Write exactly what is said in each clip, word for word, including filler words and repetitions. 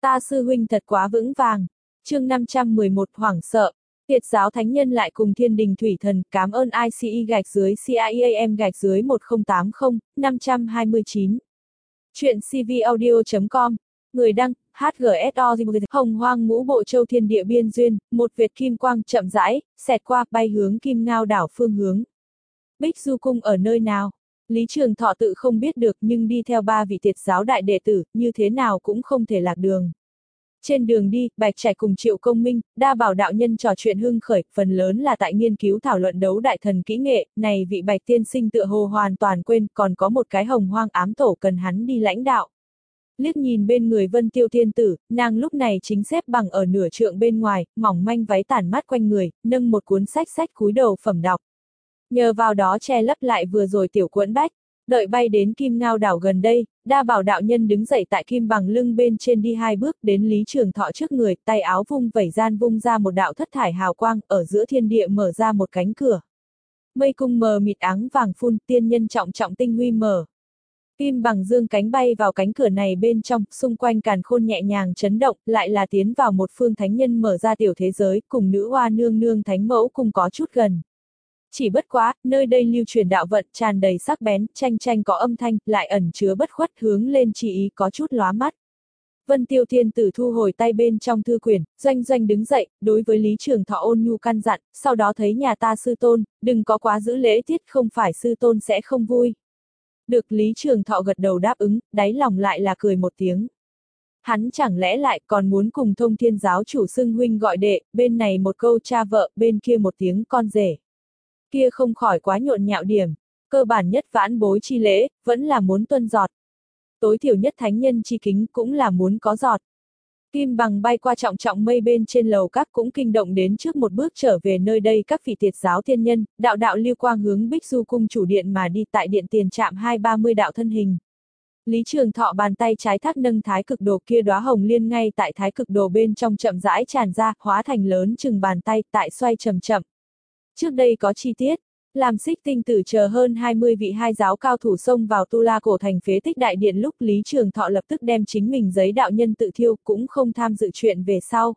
Ta sư huynh thật quá vững vàng. Chương năm trăm mười một hoảng sợ. Tiệt giáo thánh nhân lại cùng thiên đình thủy thần, cảm ơn i xê e gạch dưới CIEAM gạch dưới một không tám không, năm trăm hai mươi chín. Chuyện cvaudio chấm com. Người đăng, hát giê ét o. Hồng hoang ngũ bộ châu thiên địa biên duyên, một vệt kim quang chậm rãi, xẹt qua, bay hướng Kim Ngao đảo phương hướng. Bích Du cung ở nơi nào? Lý Trường Thọ tự không biết được, nhưng đi theo ba vị tiệt giáo đại đệ tử, như thế nào cũng không thể lạc đường. Trên đường đi, Bạch Trạch cùng Triệu Công Minh, Đa Bảo đạo nhân trò chuyện hưng khởi, phần lớn là tại nghiên cứu thảo luận đấu đại thần kỹ nghệ, này vị Bạch tiên sinh tựa hồ hoàn toàn quên, còn có một cái hồng hoang ám tổ cần hắn đi lãnh đạo. Liếc nhìn bên người Vân Tiêu Thiên Tử, nàng lúc này chính xếp bằng ở nửa trượng bên ngoài, mỏng manh váy tản mát quanh người, nâng một cuốn sách sách cúi đầu phẩm đọc. Nhờ vào đó che lấp lại vừa rồi tiểu quẫn bách. Đợi bay đến Kim Ngao đảo gần đây, Đa Bảo đạo nhân đứng dậy tại kim bằng lưng bên trên đi hai bước đến Lý Trường Thọ trước người, tay áo vung vẩy gian vung ra một đạo thất thải hào quang, ở giữa thiên địa mở ra một cánh cửa. Mây cung mờ mịt áng vàng phun, tiên nhân trọng trọng tinh huy mở. Kim bằng dương cánh bay vào cánh cửa này bên trong, xung quanh càn khôn nhẹ nhàng chấn động, lại là tiến vào một phương thánh nhân mở ra tiểu thế giới, cùng nữ hoa nương nương thánh mẫu cùng có chút gần. Chỉ bất quá, nơi đây lưu truyền đạo vận tràn đầy sắc bén, tranh tranh có âm thanh, lại ẩn chứa bất khuất hướng lên chỉ ý có chút lóa mắt. Vân Tiêu Thiên Tử thu hồi tay bên trong thư quyển, doanh doanh đứng dậy, đối với Lý Trường Thọ ôn nhu căn dặn, sau đó thấy nhà ta sư tôn, đừng có quá giữ lễ tiết, không phải sư tôn sẽ không vui. Được Lý Trường Thọ gật đầu đáp ứng, đáy lòng lại là cười một tiếng. Hắn chẳng lẽ lại còn muốn cùng Thông Thiên giáo chủ xưng huynh gọi đệ, bên này một câu cha vợ, bên kia một tiếng con rể. Kia không khỏi quá nhộn nhạo điểm, cơ bản nhất vãn bối chi lễ, vẫn là muốn tuân giọt. Tối thiểu nhất thánh nhân chi kính cũng là muốn có giọt. Kim bằng bay qua trọng trọng mây bên trên lầu các cũng kinh động đến trước một bước trở về nơi đây các vị tiệt giáo thiên nhân, đạo đạo lưu quang hướng Bích Du cung chủ điện mà đi tại điện tiền trạm hai ba mươi đạo thân hình. Lý Trường Thọ bàn tay trái thác nâng thái cực đồ kia đóa hồng liên ngay tại thái cực đồ bên trong chậm rãi tràn ra, hóa thành lớn chừng bàn tay tại xoay chậm chậm. Trước đây có chi tiết, làm Xích Tinh Tử chờ hơn hai mươi vị hai giáo cao thủ xông vào Tu La cổ thành phế tích đại điện lúc Lý Trường Thọ lập tức đem chính mình giấy đạo nhân tự thiêu, cũng không tham dự chuyện về sau.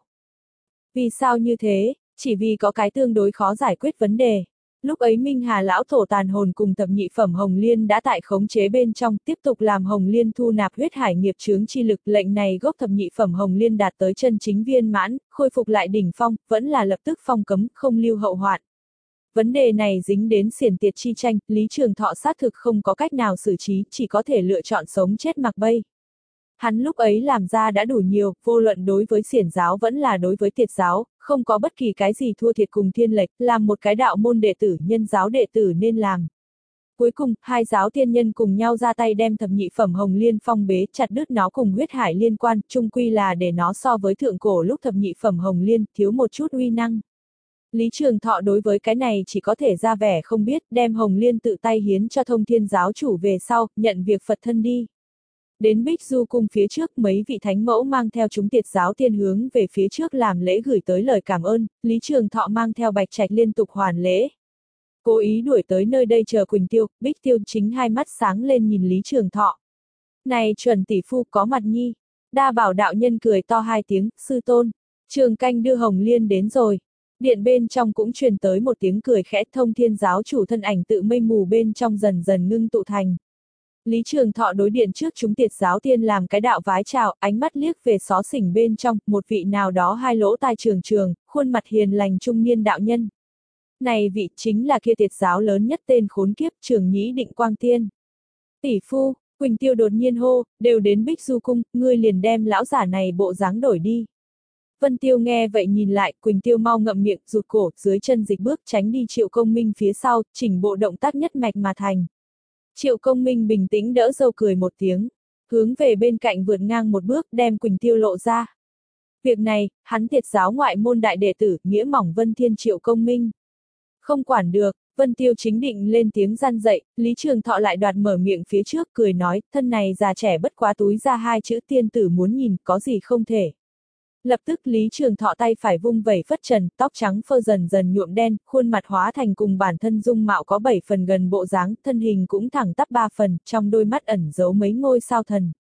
Vì sao như thế? Chỉ vì có cái tương đối khó giải quyết vấn đề. Lúc ấy Minh Hà lão tổ tàn hồn cùng thập nhị phẩm Hồng Liên đã tại khống chế bên trong, tiếp tục làm Hồng Liên thu nạp huyết hải nghiệp chướng chi lực, lệnh này gốc thập nhị phẩm Hồng Liên đạt tới chân chính viên mãn, khôi phục lại đỉnh phong, vẫn là lập tức phong cấm, không lưu hậu hoạn. Vấn đề này dính đến xiển tiệt chi tranh, Lý Trường Thọ xác thực không có cách nào xử trí, chỉ có thể lựa chọn sống chết mặc bay. Hắn lúc ấy làm ra đã đủ nhiều, vô luận đối với xiển giáo vẫn là đối với tiệt giáo, không có bất kỳ cái gì thua thiệt cùng thiên lệch, làm một cái đạo môn đệ tử nhân giáo đệ tử nên làm. Cuối cùng, hai giáo thiên nhân cùng nhau ra tay đem thập nhị phẩm Hồng Liên phong bế, chặt đứt nó cùng huyết hải liên quan, chung quy là để nó so với thượng cổ lúc thập nhị phẩm Hồng Liên, thiếu một chút uy năng. Lý Trường Thọ đối với cái này chỉ có thể ra vẻ không biết, đem Hồng Liên tự tay hiến cho Thông Thiên giáo chủ về sau, nhận việc Phật thân đi. Đến Bích Du cung phía trước mấy vị thánh mẫu mang theo chúng tiệt giáo thiên hướng về phía trước làm lễ gửi tới lời cảm ơn, Lý Trường Thọ mang theo Bạch Trạch liên tục hoàn lễ. Cố ý đuổi tới nơi đây chờ Quỳnh Tiêu, Bích Tiêu chính hai mắt sáng lên nhìn Lý Trường Thọ. Này chuẩn tỷ phu có mặt nhi. Đa Bảo đạo nhân cười to hai tiếng, sư tôn. Trường canh đưa Hồng Liên đến rồi. Điện bên trong cũng truyền tới một tiếng cười khẽ, Thông Thiên giáo chủ thân ảnh tự mây mù bên trong dần dần ngưng tụ thành. Lý Trường Thọ đối điện trước chúng tiệt giáo tiên làm cái đạo vái chào, ánh mắt liếc về xó xỉnh bên trong, một vị nào đó hai lỗ tai trường trường, khuôn mặt hiền lành trung niên đạo nhân. Này vị chính là kia tiệt giáo lớn nhất tên khốn kiếp Trường Nhĩ Định Quang Tiên. Tỷ phu, Quỳnh Tiêu đột nhiên hô, đều đến Bích Du cung, ngươi liền đem lão giả này bộ dáng đổi đi. Vân Tiêu nghe vậy nhìn lại, Quỳnh Tiêu mau ngậm miệng, rụt cổ, dưới chân dịch bước tránh đi Triệu Công Minh phía sau, chỉnh bộ động tác nhất mạch mà thành. Triệu Công Minh bình tĩnh đỡ dâu cười một tiếng, hướng về bên cạnh vượt ngang một bước đem Quỳnh Tiêu lộ ra. Việc này, hắn tiệt giáo ngoại môn đại đệ tử, nghĩa mỏng Vân Thiên Triệu Công Minh. Không quản được, Vân Tiêu chính định lên tiếng gian dậy, Lý Trường Thọ lại đoạt mở miệng phía trước cười nói, thân này già trẻ bất quá túi ra hai chữ tiên tử muốn nhìn, có gì không thể. Lập tức Lý Trường Thọ tay phải vung vẩy phất trần, tóc trắng phơ dần dần nhuộm đen, khuôn mặt hóa thành cùng bản thân dung mạo có bảy phần gần bộ dáng, thân hình cũng thẳng tắp ba phần, trong đôi mắt ẩn giấu mấy ngôi sao thần.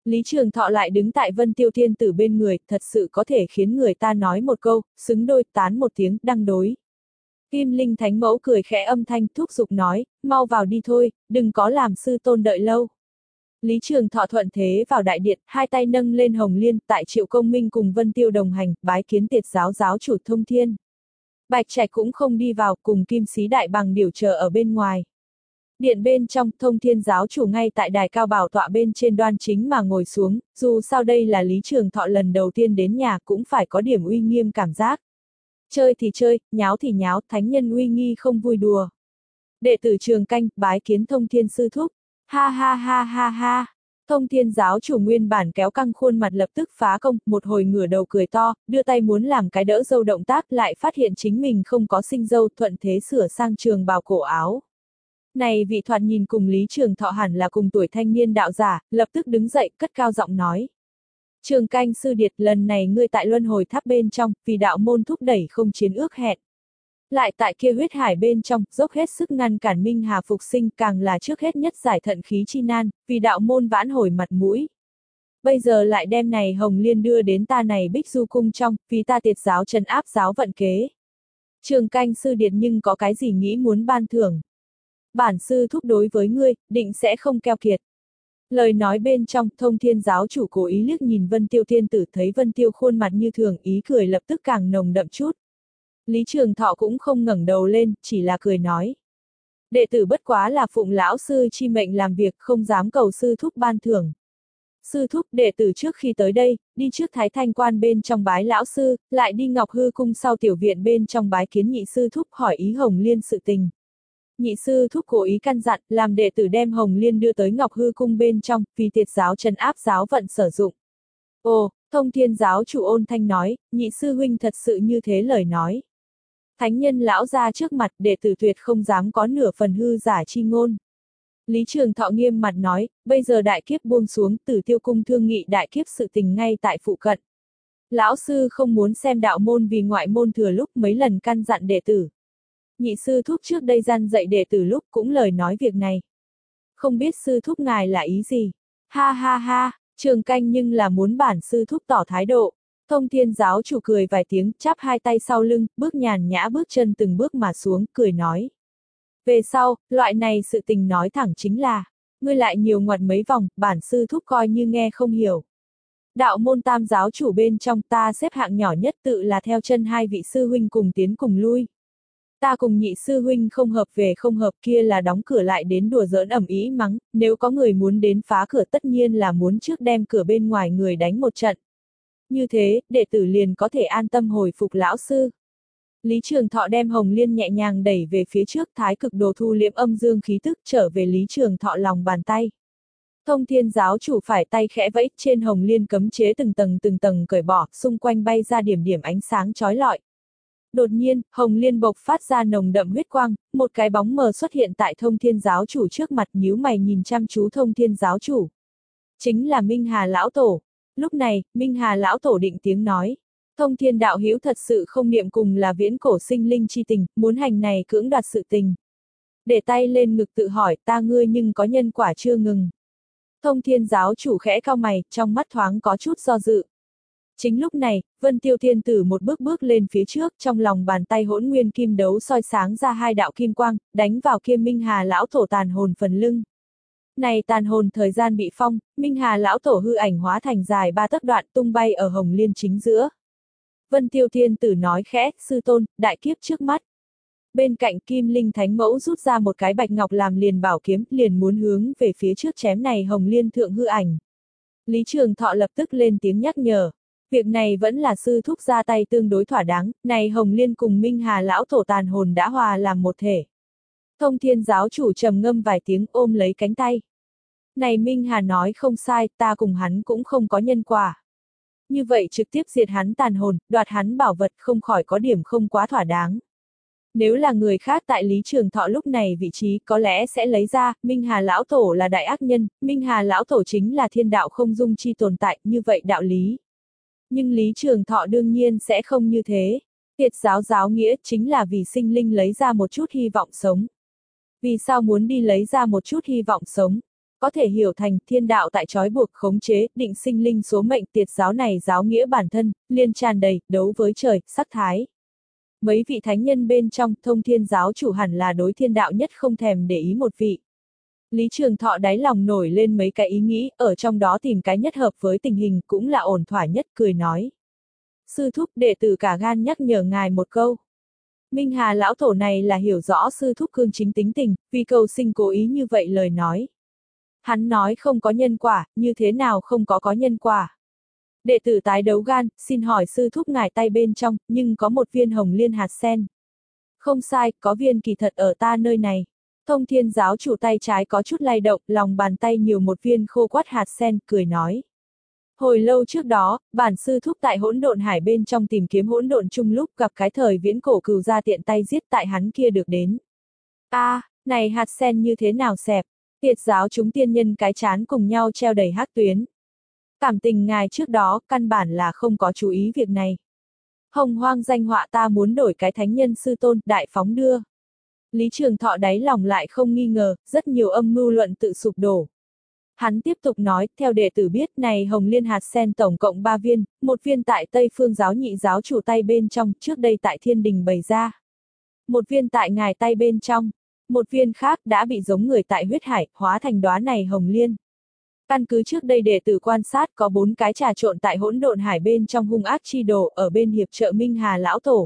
Lý Trường Thọ lại đứng tại Vân Tiêu Thiên Tử bên người, thật sự có thể khiến người ta nói một câu, xứng đôi, tán một tiếng, đăng đối. Kim Linh Thánh Mẫu cười khẽ âm thanh thúc giục nói, mau vào đi thôi, đừng có làm sư tôn đợi lâu. Lý Trường Thọ thuận thế vào đại điện, hai tay nâng lên hồng liên, tại Triệu Công Minh cùng Vân Tiêu đồng hành, bái kiến Tiệt giáo giáo chủ Thông Thiên. Bạch Trạch cũng không đi vào, cùng Kim Sĩ Đại Bằng điều chờ ở bên ngoài. Điện bên trong, Thông Thiên giáo chủ ngay tại đài cao bảo tọa bên trên đoan chính mà ngồi xuống, dù sao đây là Lý Trường Thọ lần đầu tiên đến nhà cũng phải có điểm uy nghiêm cảm giác. Chơi thì chơi, nháo thì nháo, thánh nhân uy nghi không vui đùa. Đệ tử Trường Canh, bái kiến Thông Thiên sư thúc. Ha ha ha ha ha. Thông Thiên giáo chủ nguyên bản kéo căng khuôn mặt lập tức phá công, một hồi ngửa đầu cười to, đưa tay muốn làm cái đỡ dâu động tác, lại phát hiện chính mình không có sinh dâu, thuận thế sửa sang trường bào cổ áo. Này vị thoạt nhìn cùng Lý Trường Thọ hẳn là cùng tuổi thanh niên đạo giả, lập tức đứng dậy, cất cao giọng nói. Trường Canh sư điệt, lần này ngươi tại luân hồi tháp bên trong, vì đạo môn thúc đẩy không chiến ước hẹn. Lại tại kia huyết hải bên trong, dốc hết sức ngăn cản Minh Hà phục sinh, càng là trước hết nhất giải thận khí chi nan, vì đạo môn vãn hồi mặt mũi. Bây giờ lại đem này hồng liên đưa đến ta này Bích Du cung trong, vì ta Tiệt giáo trấn áp giáo vận kế. Trường Canh sư điệt nhưng có cái gì nghĩ muốn ban thưởng. Bản sư thúc đối với ngươi, định sẽ không keo kiệt. Lời nói bên trong, Thông Thiên giáo chủ cố ý liếc nhìn Vân Tiêu Thiên Tử, thấy Vân Tiêu khuôn mặt như thường, ý cười lập tức càng nồng đậm chút. Lý Trường Thọ cũng không ngẩng đầu lên, chỉ là cười nói. Đệ tử bất quá là phụng lão sư chi mệnh làm việc, không dám cầu sư thúc ban thưởng. Sư thúc, đệ tử trước khi tới đây, đi trước Thái Thanh quan bên trong bái lão sư, lại đi Ngọc Hư cung sau tiểu viện bên trong bái kiến nhị sư thúc hỏi ý hồng liên sự tình. Nhị sư thúc cố ý căn dặn, làm đệ tử đem hồng liên đưa tới Ngọc Hư cung bên trong, vì Tiệt giáo trấn áp giáo vận sử dụng. Ồ, Thông Thiên giáo chủ ôn thanh nói, nhị sư huynh thật sự như thế lời nói. Thánh nhân lão ra trước mặt, đệ tử tuyệt không dám có nửa phần hư giả chi ngôn. Lý Trường Thọ nghiêm mặt nói, bây giờ đại kiếp buông xuống, Tử Tiêu cung thương nghị đại kiếp sự tình ngay tại phụ cận. Lão sư không muốn xem đạo môn vì ngoại môn thừa lúc mấy lần căn dặn đệ tử. Nhị sư thúc trước đây gian dạy đệ tử lúc cũng lời nói việc này. Không biết sư thúc ngài là ý gì? Ha ha ha, Trường Canh nhưng là muốn bản sư thúc tỏ thái độ. Thông Thiên giáo chủ cười vài tiếng, chắp hai tay sau lưng, bước nhàn nhã bước chân từng bước mà xuống, cười nói. Về sau, loại này sự tình nói thẳng chính là, ngươi lại nhiều ngoặt mấy vòng, bản sư thúc coi như nghe không hiểu. Đạo môn tam giáo chủ bên trong ta xếp hạng nhỏ nhất tự là theo chân hai vị sư huynh cùng tiến cùng lui. Ta cùng nhị sư huynh không hợp về không hợp kia là đóng cửa lại đến đùa giỡn ẩm ý mắng, nếu có người muốn đến phá cửa tất nhiên là muốn trước đem cửa bên ngoài người đánh một trận. Như thế, đệ tử liền có thể an tâm hồi phục lão sư. Lý Trường Thọ đem hồng liên nhẹ nhàng đẩy về phía trước, thái cực đồ thu liễm âm dương khí tức trở về Lý Trường Thọ lòng bàn tay. Thông Thiên giáo chủ phải tay khẽ vẫy, trên hồng liên cấm chế từng tầng từng tầng cởi bỏ, xung quanh bay ra điểm điểm ánh sáng chói lọi. Đột nhiên, hồng liên bộc phát ra nồng đậm huyết quang, một cái bóng mờ xuất hiện tại Thông Thiên giáo chủ trước mặt, nhíu mày nhìn chăm chú Thông Thiên giáo chủ. Chính là Minh Hà lão tổ. Lúc này, Minh Hà lão tổ định tiếng nói. Thông Thiên đạo hữu thật sự không niệm cùng là viễn cổ sinh linh chi tình, muốn hành này cưỡng đoạt sự tình. Để tay lên ngực tự hỏi, ta ngươi nhưng có nhân quả chưa ngừng. Thông Thiên giáo chủ khẽ cau mày, trong mắt thoáng có chút do dự. Chính lúc này, Vân Tiêu Thiên Tử một bước bước lên phía trước, trong lòng bàn tay hỗn nguyên kim đấu soi sáng ra hai đạo kim quang, đánh vào kia Minh Hà lão tổ tàn hồn phần lưng. Này tàn hồn thời gian bị phong, Minh Hà lão tổ hư ảnh hóa thành dài ba tấc đoạn tung bay ở hồng liên chính giữa. Vân Tiêu Thiên Tử nói khẽ, sư tôn, đại kiếp trước mắt. Bên cạnh Kim Linh Thánh Mẫu rút ra một cái bạch ngọc làm liền bảo kiếm, liền muốn hướng về phía trước chém này hồng liên thượng hư ảnh. Lý Trường Thọ lập tức lên tiếng nhắc nhở. Việc này vẫn là sư thúc ra tay tương đối thỏa đáng, này hồng liên cùng Minh Hà lão tổ tàn hồn đã hòa làm một thể. Thông Thiên giáo chủ trầm ngâm vài tiếng ôm lấy cánh tay. Này Minh Hà nói không sai, ta cùng hắn cũng không có nhân quả. Như vậy trực tiếp diệt hắn tàn hồn, đoạt hắn bảo vật không khỏi có điểm không quá thỏa đáng. Nếu là người khác tại Lý Trường Thọ lúc này vị trí có lẽ sẽ lấy ra, Minh Hà lão tổ là đại ác nhân, Minh Hà lão tổ chính là thiên đạo không dung chi tồn tại, như vậy đạo lý. Nhưng Lý Trường Thọ đương nhiên sẽ không như thế. Tiệt giáo giáo nghĩa chính là vì sinh linh lấy ra một chút hy vọng sống. Vì sao muốn đi lấy ra một chút hy vọng sống? có thể hiểu thành thiên đạo tại trói buộc khống chế, định sinh linh số mệnh. Tiệt giáo này giáo nghĩa bản thân, liên tràn đầy, đấu với trời, sắc thái. Mấy vị thánh nhân bên trong, Thông Thiên giáo chủ hẳn là đối thiên đạo nhất không thèm để ý một vị. Lý Trường Thọ đáy lòng nổi lên mấy cái ý nghĩ, ở trong đó tìm cái nhất hợp với tình hình cũng là ổn thỏa nhất, cười nói. Sư thúc, đệ tử cả gan nhắc nhở ngài một câu. Minh Hà lão tổ này là hiểu rõ sư thúc cương chính tính tình, vì cầu sinh cố ý như vậy lời nói. Hắn nói không có nhân quả, như thế nào không có có nhân quả. Đệ tử tái đấu gan, xin hỏi sư thúc ngài tay bên trong, nhưng có một viên hồng liên hạt sen. Không sai, có viên kỳ thật ở ta nơi này. Thông Thiên giáo chủ tay trái có chút lay động, lòng bàn tay nhiều một viên khô quắt hạt sen, cười nói. Hồi lâu trước đó, bản sư thúc tại hỗn độn hải bên trong tìm kiếm hỗn độn chung lúc gặp cái thời viễn cổ cừu ra tiện tay giết tại hắn kia được đến. A, à, này hạt sen như thế nào xẹp, tiệt giáo chúng tiên nhân cái chán cùng nhau treo đầy hắc tuyến. Cảm tình ngài trước đó, căn bản là không có chú ý việc này. Hồng hoang danh họa ta muốn đổi cái thánh nhân sư tôn, đại phóng đưa. Lý Trường Thọ đáy lòng lại không nghi ngờ, rất nhiều âm mưu luận tự sụp đổ. Hắn tiếp tục nói, theo đệ tử biết này hồng liên hạt sen tổng cộng ba viên, một viên tại Tây Phương giáo nhị giáo chủ tay bên trong, trước đây tại thiên đình bày ra. Một viên tại ngài tay bên trong, một viên khác đã bị giống người tại huyết hải, hóa thành đóa này hồng liên. Căn cứ trước đây đệ tử quan sát có bốn cái trà trộn tại hỗn độn hải bên trong hung ác chi đồ ở bên hiệp trợ Minh Hà lão tổ.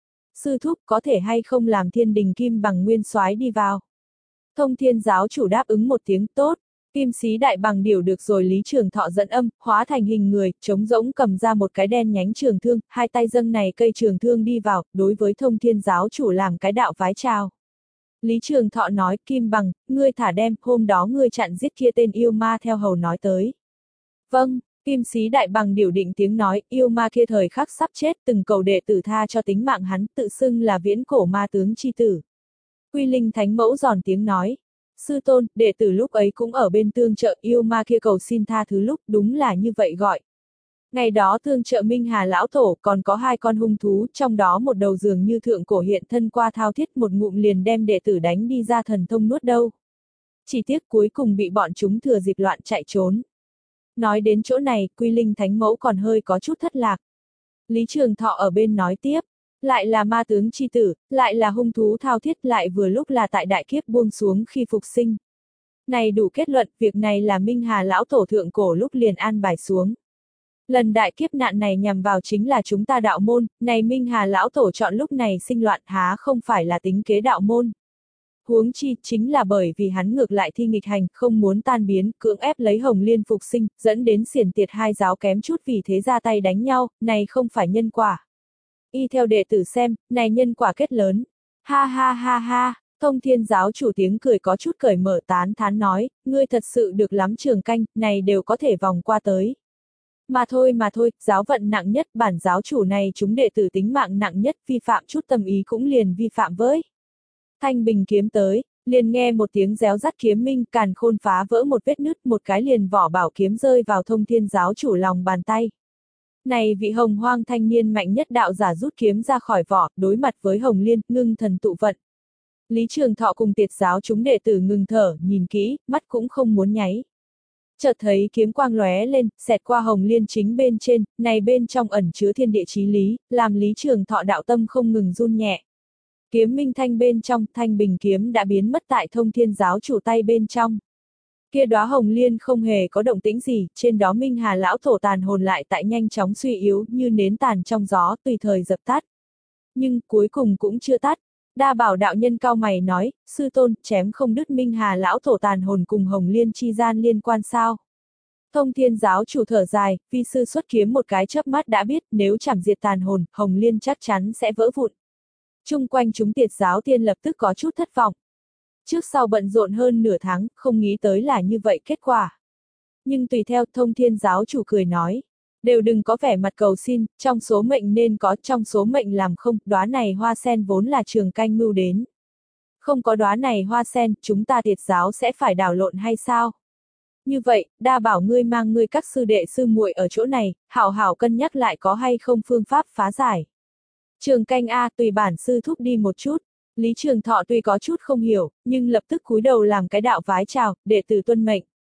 Sư thúc có thể hay không làm thiên đình kim bằng nguyên soái đi vào. Thông Thiên giáo chủ đáp ứng một tiếng tốt, kim sĩ đại bằng điểu được rồi. Lý Trường Thọ dẫn âm, hóa thành hình người, trống rỗng cầm ra một cái đen nhánh trường thương, hai tay dâng này cây trường thương đi vào, đối với Thông Thiên giáo chủ làm cái đạo vái chào. Lý Trường Thọ nói, Kim Bằng, ngươi thả đem, hôm đó ngươi chặn giết kia tên yêu ma theo hầu nói tới. Vâng, kim sĩ đại bằng điểu định tiếng nói, yêu ma kia thời khắc sắp chết, từng cầu đệ tử tha cho tính mạng hắn, tự xưng là viễn cổ ma tướng chi tử. Quy Linh Thánh Mẫu giòn tiếng nói, sư tôn, đệ tử lúc ấy cũng ở bên tương trợ, yêu ma kia cầu xin tha thứ lúc, đúng là như vậy gọi. Ngày đó tương trợ Minh Hà lão tổ còn có hai con hung thú, trong đó một đầu dường như thượng cổ hiện thân qua thao thiết, một ngụm liền đem đệ tử đánh đi ra thần thông nuốt đâu. Chỉ tiếc cuối cùng bị bọn chúng thừa dịp loạn chạy trốn. Nói đến chỗ này, Quy Linh Thánh Mẫu còn hơi có chút thất lạc. Lý Trường Thọ ở bên nói tiếp, lại là ma tướng chi tử, lại là hung thú thao thiết, lại vừa lúc là tại đại kiếp buông xuống khi phục sinh. Này đủ kết luận, việc này là Minh Hà lão tổ thượng cổ lúc liền an bài xuống. Lần đại kiếp nạn này nhằm vào chính là chúng ta đạo môn, này Minh Hà lão tổ chọn lúc này sinh loạn há không phải là tính kế đạo môn. Huống chi, chính là bởi vì hắn ngược lại thi nghịch hành, không muốn tan biến, cưỡng ép lấy hồng liên phục sinh, dẫn đến xiển tiệt hai giáo kém chút vì thế ra tay đánh nhau, này không phải nhân quả. Y theo đệ tử xem, này nhân quả kết lớn. Ha ha ha ha, Thông Thiên giáo chủ tiếng cười có chút cởi mở tán thán nói, ngươi thật sự được lắm Trường Canh, này đều có thể vòng qua tới. Mà thôi mà thôi, giáo vận nặng nhất, bản giáo chủ này chúng đệ tử tính mạng nặng nhất, vi phạm chút tâm ý cũng liền vi phạm với. Thanh bình kiếm tới, liền nghe một tiếng réo rắt kiếm minh, càn khôn phá vỡ một vết nứt, một cái liền vỏ bảo kiếm rơi vào Thông Thiên giáo chủ lòng bàn tay. Này vị hồng hoang thanh niên mạnh nhất đạo giả rút kiếm ra khỏi vỏ, đối mặt với Hồng Liên, ngưng thần tụ vận. Lý Trường Thọ cùng tiệt giáo chúng đệ tử ngừng thở, nhìn kỹ, mắt cũng không muốn nháy. Chợt thấy kiếm quang lóe lên, xẹt qua Hồng Liên chính bên trên, này bên trong ẩn chứa thiên địa chí lý, làm Lý Trường Thọ đạo tâm không ngừng run nhẹ. Kiếm minh thanh bên trong, thanh bình kiếm đã biến mất tại Thông Thiên giáo chủ tay bên trong. Kia đóa Hồng Liên không hề có động tĩnh gì, trên đó Minh Hà lão tổ tàn hồn lại tại nhanh chóng suy yếu như nến tàn trong gió, tùy thời dập tắt. Nhưng cuối cùng cũng chưa tắt. Đa Bảo đạo nhân cao mày nói, sư tôn, chém không đứt Minh Hà lão tổ tàn hồn cùng Hồng Liên chi gian liên quan sao? Thông Thiên giáo chủ thở dài, vi sư xuất kiếm một cái chớp mắt đã biết, nếu chảm diệt tàn hồn, Hồng Liên chắc chắn sẽ vỡ vụn. Chung quanh chúng tiệt giáo tiên lập tức có chút thất vọng. Trước sau bận rộn hơn nửa tháng, không nghĩ tới là như vậy kết quả. Nhưng tùy theo, Thông Thiên giáo chủ cười nói, đều đừng có vẻ mặt cầu xin, trong số mệnh nên có, trong số mệnh làm không, đóa này hoa sen vốn là Trường Canh mưu đến. Không có đóa này hoa sen, chúng ta tiệt giáo sẽ phải đảo lộn hay sao? Như vậy, Đa bảo ngươi mang ngươi các sư đệ sư muội ở chỗ này, hảo hảo cân nhắc lại có hay không phương pháp phá giải. Trường Canh a, tùy bản sư thúc đi một chút. Lý Trường Thọ tuy có chút không hiểu, nhưng lập tức cúi đầu làm cái đạo vái chào, đệ tử tuân mệnh.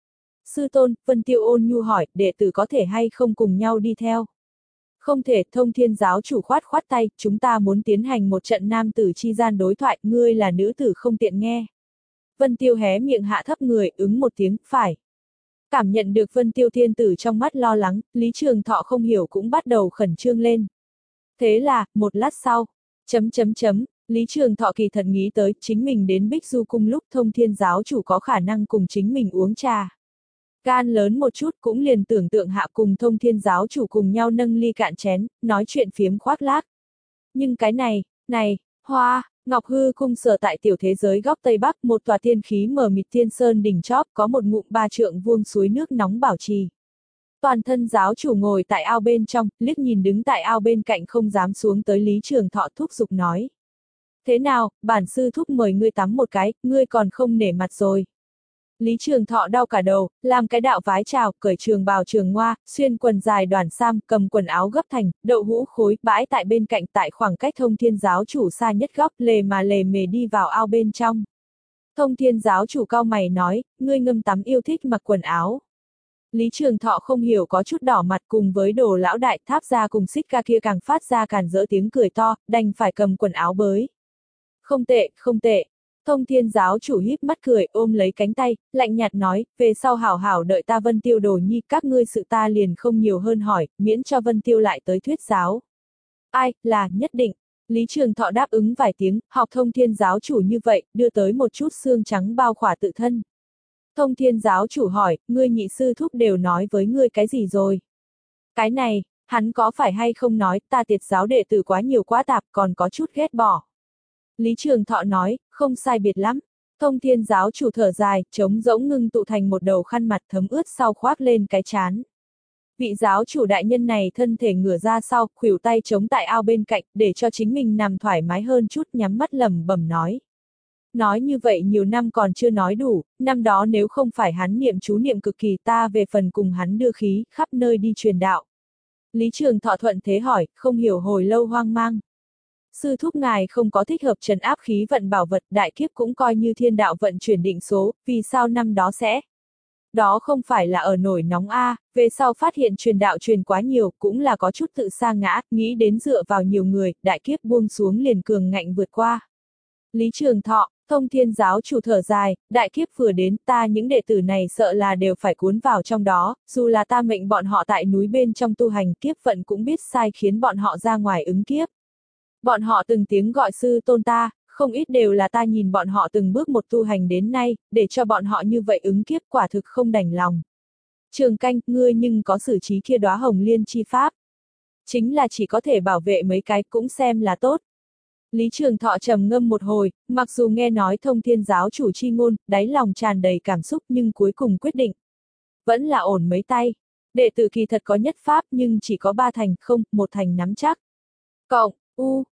Sư tôn, Vân Tiêu ôn nhu hỏi, đệ tử có thể hay không cùng nhau đi theo? Không thể, Thông Thiên giáo chủ khoát khoát tay, chúng ta muốn tiến hành một trận nam tử chi gian đối thoại, ngươi là nữ tử không tiện nghe. Vân Tiêu hé miệng hạ thấp người, ứng một tiếng, phải. Cảm nhận được Vân Tiêu thiên tử trong mắt lo lắng, Lý Trường Thọ không hiểu cũng bắt đầu khẩn trương lên. Thế là, một lát sau, chấm chấm chấm, Lý Trường Thọ kỳ thật nghĩ tới, chính mình đến Bích Du cung lúc Thông Thiên giáo chủ có khả năng cùng chính mình uống trà. Gan lớn một chút cũng liền tưởng tượng hạ cùng Thông Thiên giáo chủ cùng nhau nâng ly cạn chén, nói chuyện phiếm khoác lác. Nhưng cái này, này, hoa, Ngọc Hư cung sở tại tiểu thế giới góc Tây Bắc, một tòa tiên khí mờ mịt thiên sơn đỉnh chóp, có một ngụm ba trượng vuông suối nước nóng bảo trì. Toàn thân giáo chủ ngồi tại ao bên trong, liếc nhìn đứng tại ao bên cạnh không dám xuống tới Lý Trường Thọ thúc giục nói. Thế nào, bản sư thúc mời ngươi tắm một cái, ngươi còn không nể mặt rồi. Lý Trường Thọ đau cả đầu, làm cái đạo vái chào, cởi trường bào trường ngoa, xuyên quần dài đoàn sam, cầm quần áo gấp thành, đậu hũ khối, bãi tại bên cạnh tại khoảng cách Thông Thiên giáo chủ xa nhất góc, lề mà lề mề đi vào ao bên trong. Thông Thiên giáo chủ cau mày nói, ngươi ngâm tắm yêu thích mặc quần áo. Lý Trường Thọ không hiểu có chút đỏ mặt, cùng với đồ lão đại tháp ra cùng xích ca kia càng phát ra càn rỡ tiếng cười to, đành phải cầm quần áo bới. Không tệ, không tệ. Thông Thiên giáo chủ híp mắt cười, ôm lấy cánh tay, lạnh nhạt nói, về sau hảo hảo đợi ta Vân Tiêu đồ nhi, các ngươi sự ta liền không nhiều hơn hỏi, miễn cho Vân Tiêu lại tới thuyết giáo. Ai, là, nhất định. Lý Trường Thọ đáp ứng vài tiếng, học Thông Thiên giáo chủ như vậy, đưa tới một chút xương trắng bao khỏa tự thân. Thông Thiên giáo chủ hỏi, ngươi nhị sư thúc đều nói với ngươi cái gì rồi? Cái này, hắn có phải hay không nói, ta Tiệt giáo đệ tử quá nhiều quá tạp, còn có chút ghét bỏ. Lý Trường Thọ nói, không sai biệt lắm. Thông Thiên giáo chủ thở dài, trống rỗng ngưng tụ thành một đầu khăn mặt thấm ướt sau khoác lên cái chán. Vị giáo chủ đại nhân này thân thể ngửa ra sau, khuỷu tay chống tại ao bên cạnh, để cho chính mình nằm thoải mái hơn chút, nhắm mắt lẩm bẩm nói. Nói như vậy nhiều năm còn chưa nói đủ, năm đó nếu không phải hắn niệm chú niệm cực kỳ, ta về phần cùng hắn đưa khí, khắp nơi đi truyền đạo. Lý Trường Thọ thuận thế hỏi, không hiểu hồi lâu hoang mang. Sư thúc ngài không có thích hợp trấn áp khí vận bảo vật, đại kiếp cũng coi như thiên đạo vận chuyển định số, vì sao năm đó sẽ? Đó không phải là ở nổi nóng a, về sau phát hiện truyền đạo truyền quá nhiều, cũng là có chút tự sa ngã, nghĩ đến dựa vào nhiều người, đại kiếp buông xuống liền cường ngạnh vượt qua. Lý Trường Thọ, Thông Thiên giáo chủ thở dài, đại kiếp vừa đến, ta những đệ tử này sợ là đều phải cuốn vào trong đó, dù là ta mệnh bọn họ tại núi bên trong tu hành, kiếp vận cũng biết sai khiến bọn họ ra ngoài ứng kiếp. Bọn họ từng tiếng gọi sư tôn ta, không ít đều là ta nhìn bọn họ từng bước một tu hành đến nay, để cho bọn họ như vậy ứng kiếp quả thực không đành lòng. Trường Canh, ngươi nhưng có xử trí kia đóa hồng liên chi pháp. Chính là chỉ có thể bảo vệ mấy cái cũng xem là tốt. Lý Trường Thọ trầm ngâm một hồi, mặc dù nghe nói Thông Thiên giáo chủ chi ngôn, đáy lòng tràn đầy cảm xúc nhưng cuối cùng quyết định. Vẫn là ổn mấy tay. Đệ tử kỳ thật có nhất pháp nhưng chỉ có ba thành, không, một thành nắm chắc. Cộng, u,